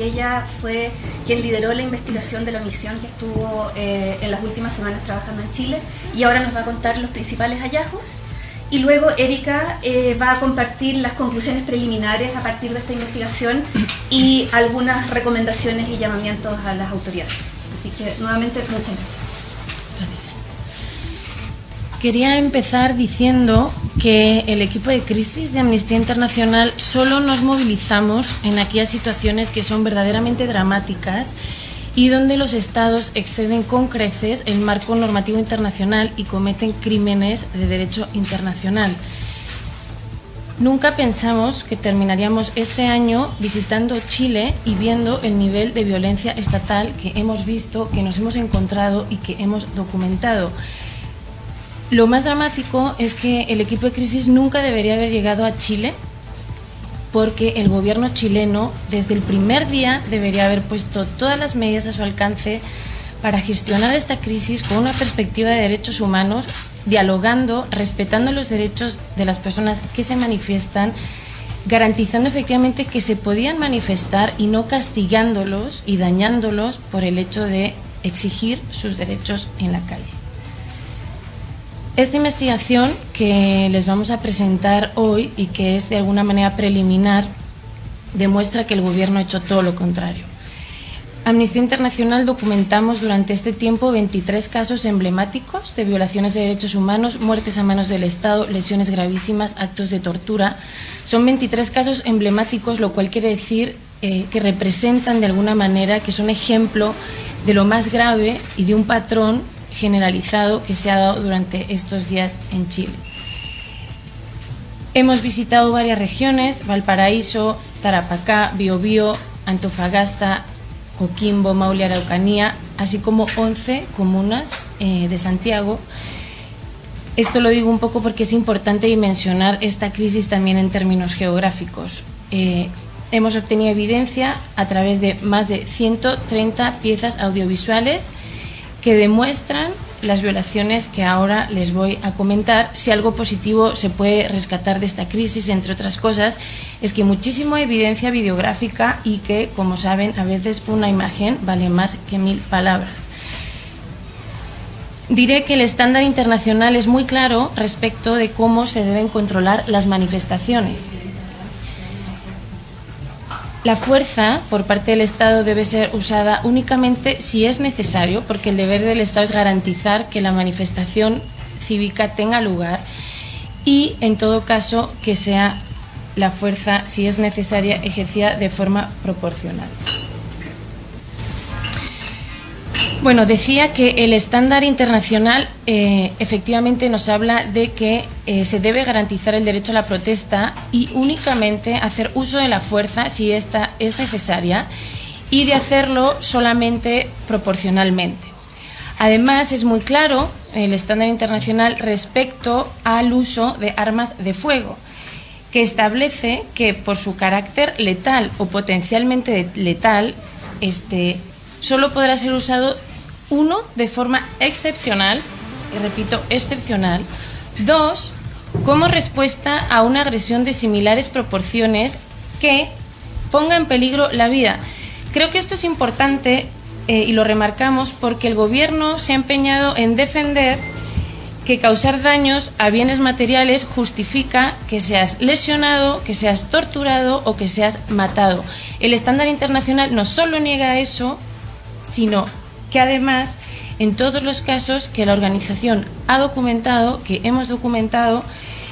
ella fue quien lideró la investigación de la misión que estuvo en las últimas semanas trabajando en Chile, y ahora nos va a contar los principales hallazgos. Y luego Erika va a compartir las conclusiones preliminares a partir de esta investigación y algunas recomendaciones y llamamientos a las autoridades. Así que nuevamente muchas gracias. Gracias. Quería empezar diciendo que el equipo de crisis de Amnistía Internacional solo nos movilizamos en aquellas situaciones que son verdaderamente dramáticas y donde los Estados exceden con creces el marco normativo internacional y cometen crímenes de derecho internacional. Nunca pensamos que terminaríamos este año visitando Chile y viendo el nivel de violencia estatal que hemos visto, que nos hemos encontrado y que hemos documentado. Lo más dramático es que el equipo de crisis nunca debería haber llegado a Chile, porque el gobierno chileno desde el primer día debería haber puesto todas las medidas a su alcance para gestionar esta crisis con una perspectiva de derechos humanos, dialogando, respetando los derechos de las personas que se manifiestan, garantizando efectivamente que se podían manifestar y no castigándolos y dañándolos por el hecho de exigir sus derechos en la calle. Esta investigación que les vamos a presentar hoy y que es de alguna manera preliminar demuestra que el Gobierno ha hecho todo lo contrario. Amnistía Internacional documentamos durante este tiempo 23 casos emblemáticos de violaciones de derechos humanos, muertes a manos del Estado, lesiones gravísimas, actos de tortura. Son 23 casos emblemáticos, lo cual quiere decir que representan de alguna manera, que son ejemplo de lo más grave y de un patrón generalizado que se ha dado durante estos días en Chile. Hemos visitado varias regiones: Valparaíso, Tarapacá, Biobío, Antofagasta, Coquimbo, Maule, Araucanía, así como 11 comunas de Santiago. Esto lo digo un poco porque es importante dimensionar esta crisis también en términos geográficos. Hemos obtenido evidencia a través de más de 130 piezas audiovisuales que demuestran las violaciones que ahora les voy a comentar. Si algo positivo se puede rescatar de esta crisis, entre otras cosas, es que muchísima evidencia videográfica y que, como saben, a veces una imagen vale más que 1000 palabras. Diré que el estándar internacional es muy claro respecto de cómo se deben controlar las manifestaciones. La fuerza por parte del Estado debe ser usada únicamente si es necesario, porque el deber del Estado es garantizar que la manifestación cívica tenga lugar y, en todo caso, que sea la fuerza, si es necesaria, ejercida de forma proporcional. Bueno, decía que el estándar internacional efectivamente nos habla de que se debe garantizar el derecho a la protesta y únicamente hacer uso de la fuerza si esta es necesaria y de hacerlo solamente proporcionalmente. Además, es muy claro el estándar internacional respecto al uso de armas de fuego, que establece que por su carácter letal o potencialmente letal, solo podrá ser usado uno de forma excepcional, y repito, excepcional; dos, como respuesta a una agresión de similares proporciones que ponga en peligro la vida. Creo que esto es importante y lo remarcamos porque el Gobierno se ha empeñado en defender que causar daños a bienes materiales justifica que seas lesionado, que seas torturado o que seas matado. El estándar internacional no solo niega eso, sino que además, en todos los casos que la organización ha documentado, que hemos documentado,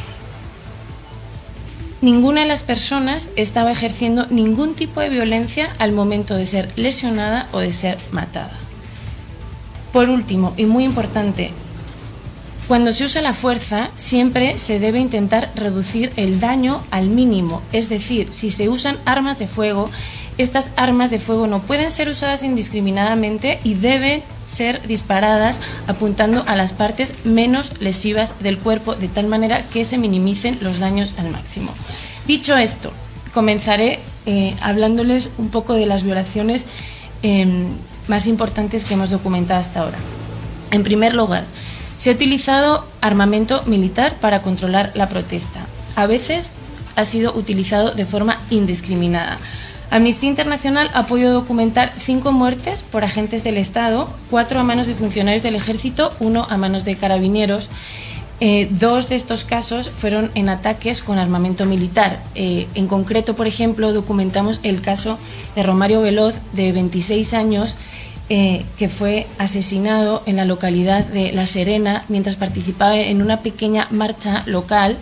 ninguna de las personas estaba ejerciendo ningún tipo de violencia al momento de ser lesionada o de ser matada. Por último, y muy importante, cuando se usa la fuerza, siempre se debe intentar reducir el daño al mínimo. Es decir, si se usan armas de fuego, estas armas de fuego no pueden ser usadas indiscriminadamente y deben ser disparadas apuntando a las partes menos lesivas del cuerpo, de tal manera que se minimicen los daños al máximo. Dicho esto, comenzaré hablándoles un poco de las violaciones más importantes que hemos documentado hasta ahora. En primer lugar, se ha utilizado armamento militar para controlar la protesta. A veces ha sido utilizado de forma indiscriminada. Amnistía Internacional ha podido documentar 5 muertes por agentes del Estado, 4 a manos de funcionarios del Ejército, 1 a manos de carabineros. 2 de estos casos fueron en ataques con armamento militar. En concreto, por ejemplo, documentamos el caso de Romario Veloz, de 26 años, que fue asesinado en la localidad de La Serena mientras participaba en una pequeña marcha local.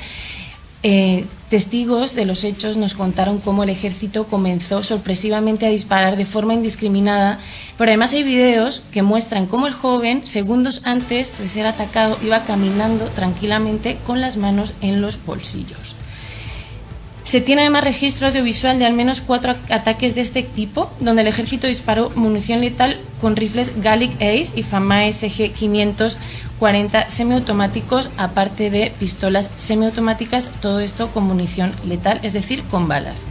Testigos de los hechos nos contaron cómo el ejército comenzó sorpresivamente a disparar de forma indiscriminada, pero además hay videos que muestran cómo el joven, segundos antes de ser atacado, iba caminando tranquilamente con las manos en los bolsillos. Se tiene además registro audiovisual de al menos 4 ataques de este tipo, donde el ejército disparó munición letal con rifles Gallic Ace y Fama SG-540 semiautomáticos, aparte de pistolas semiautomáticas, todo esto con munición letal, es decir, con balas.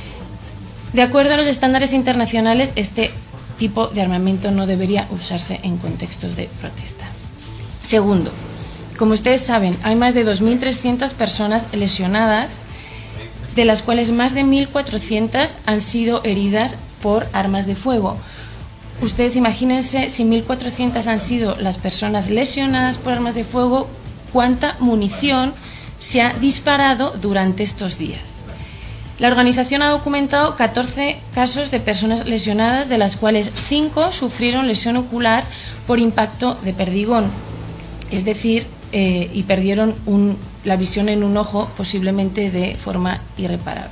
De acuerdo a los estándares internacionales, este tipo de armamento no debería usarse en contextos de protesta. Segundo, como ustedes saben, hay más de 2.300 personas lesionadas, de las cuales más de 1.400 han sido heridas por armas de fuego. Ustedes imagínense, si 1.400 han sido las personas lesionadas por armas de fuego, cuánta munición se ha disparado durante estos días. La organización ha documentado 14 casos de personas lesionadas, de las cuales 5 sufrieron lesión ocular por impacto de perdigón, es decir, y perdieron la visión en un ojo, posiblemente de forma irreparable.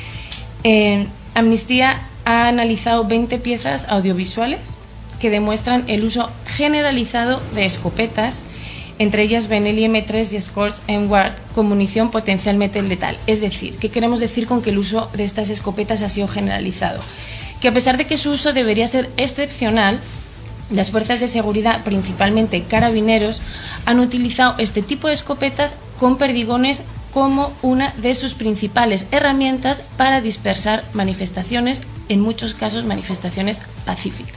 Amnistía ha analizado 20 piezas audiovisuales que demuestran el uso generalizado de escopetas, entre ellas Benelli M3 y Scores M-Ward, con munición potencialmente letal. Es decir, ¿qué queremos decir con que el uso de estas escopetas ha sido generalizado? Que a pesar de que su uso debería ser excepcional, las fuerzas de seguridad, principalmente carabineros, han utilizado este tipo de escopetas con perdigones como una de sus principales herramientas para dispersar manifestaciones, en muchos casos manifestaciones pacíficas.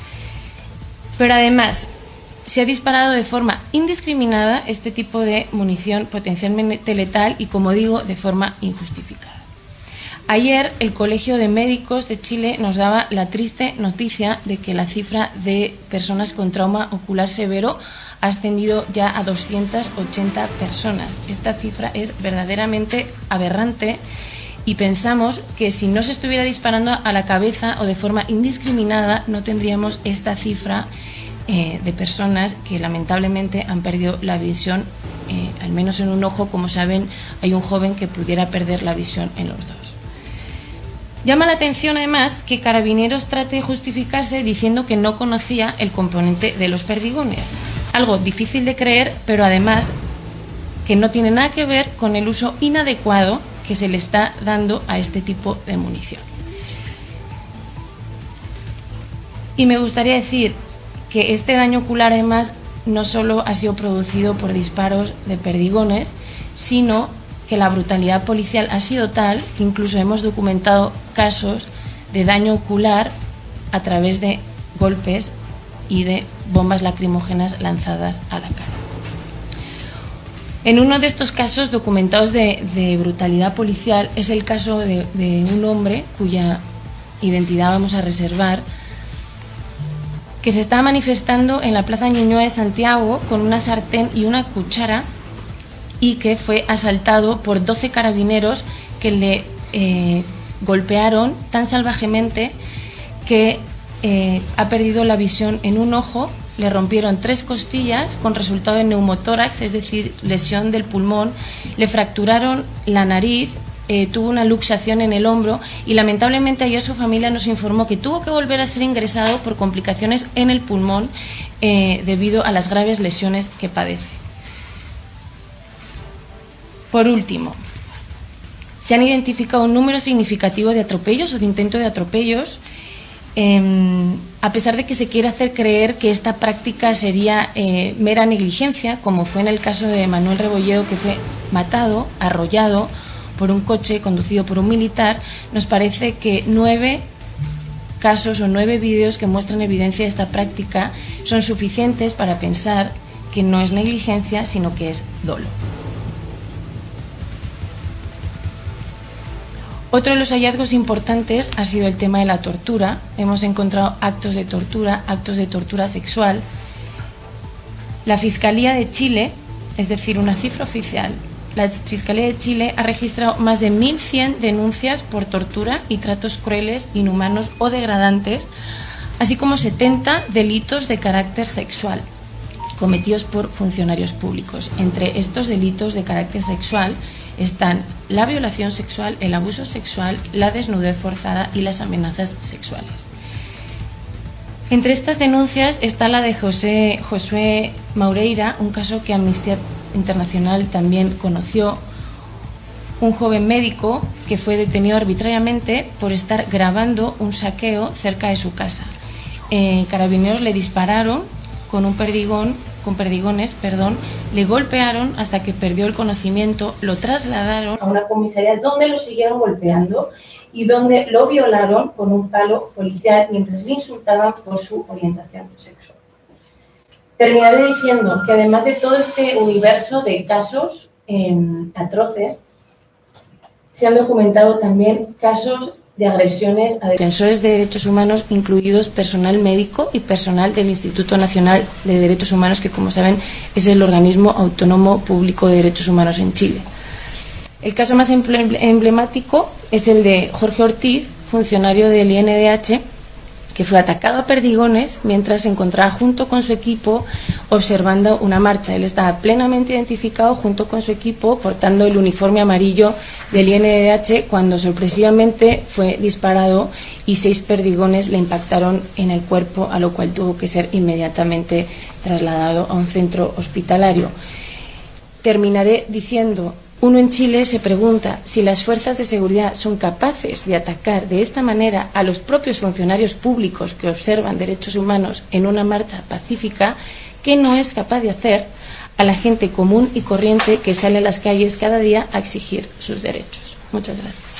Pero además, se ha disparado de forma indiscriminada este tipo de munición potencialmente letal y, como digo, de forma injustificada. Ayer el Colegio de Médicos de Chile nos daba la triste noticia de que la cifra de personas con trauma ocular severo ha ascendido ya a 280 personas. Esta cifra es verdaderamente aberrante y pensamos que si no se estuviera disparando a la cabeza o de forma indiscriminada no tendríamos esta cifra de personas que lamentablemente han perdido la visión, al menos en un ojo. Como saben, hay un joven que pudiera perder la visión en los dos. Llama la atención además que Carabineros trate de justificarse diciendo que no conocía el componente de los perdigones, algo difícil de creer, pero además que no tiene nada que ver con el uso inadecuado que se le está dando a este tipo de munición. Y me gustaría decir que este daño ocular además no solo ha sido producido por disparos de perdigones, sino que la brutalidad policial ha sido tal que incluso hemos documentado casos de daño ocular a través de golpes y de bombas lacrimógenas lanzadas a la cara. En uno de estos casos documentados de brutalidad policial es el caso de un hombre cuya identidad vamos a reservar, que se estaba manifestando en la Plaza Ñuñoa de Santiago con una sartén y una cuchara, y que fue asaltado por 12 carabineros que le golpearon tan salvajemente que ha perdido la visión en un ojo, le rompieron 3 costillas con resultado de neumotórax, es decir, lesión del pulmón, le fracturaron la nariz, tuvo una luxación en el hombro y lamentablemente ayer su familia nos informó que tuvo que volver a ser ingresado por complicaciones en el pulmón debido a las graves lesiones que padece. Por último, se han identificado un número significativo de atropellos o de intentos de atropellos, a pesar de que se quiere hacer creer que esta práctica sería mera negligencia, como fue en el caso de Manuel Rebolledo, que fue matado, arrollado por un coche conducido por un militar. Nos parece que 9 casos o 9 vídeos que muestran evidencia de esta práctica son suficientes para pensar que no es negligencia, sino que es dolo. Otro de los hallazgos importantes ha sido el tema de la tortura. Hemos encontrado actos de tortura sexual. La Fiscalía de Chile, es decir, una cifra oficial, la Fiscalía de Chile ha registrado más de 1.100 denuncias por tortura y tratos crueles, inhumanos o degradantes, así como 70 delitos de carácter sexual cometidos por funcionarios públicos. Entre estos delitos de carácter sexual están la violación sexual, el abuso sexual, la desnudez forzada y las amenazas sexuales. Entre estas denuncias está la de Josué Maureira, un caso que Amnistía Internacional también conoció, un joven médico que fue detenido arbitrariamente por estar grabando un saqueo cerca de su casa. Carabineros le dispararon con perdigones, le golpearon hasta que perdió el conocimiento, lo trasladaron a una comisaría donde lo siguieron golpeando y donde lo violaron con un palo policial mientras le insultaban por su orientación sexual. Terminaré diciendo que además de todo este universo de casos atroces, se han documentado también casos de agresiones a defensores de derechos humanos, incluidos personal médico y personal del Instituto Nacional de Derechos Humanos, que, como saben, es el organismo autónomo público de derechos humanos en Chile. El caso más emblemático es el de Jorge Ortiz, funcionario del INDH, que fue atacado a perdigones mientras se encontraba junto con su equipo observando una marcha. Él estaba plenamente identificado junto con su equipo, portando el uniforme amarillo del INDH, cuando sorpresivamente fue disparado y 6 perdigones le impactaron en el cuerpo, a lo cual tuvo que ser inmediatamente trasladado a un centro hospitalario. Terminaré diciendo: uno en Chile se pregunta si las fuerzas de seguridad son capaces de atacar de esta manera a los propios funcionarios públicos que observan derechos humanos en una marcha pacífica, que no es capaz de hacer a la gente común y corriente que sale a las calles cada día a exigir sus derechos. Muchas gracias.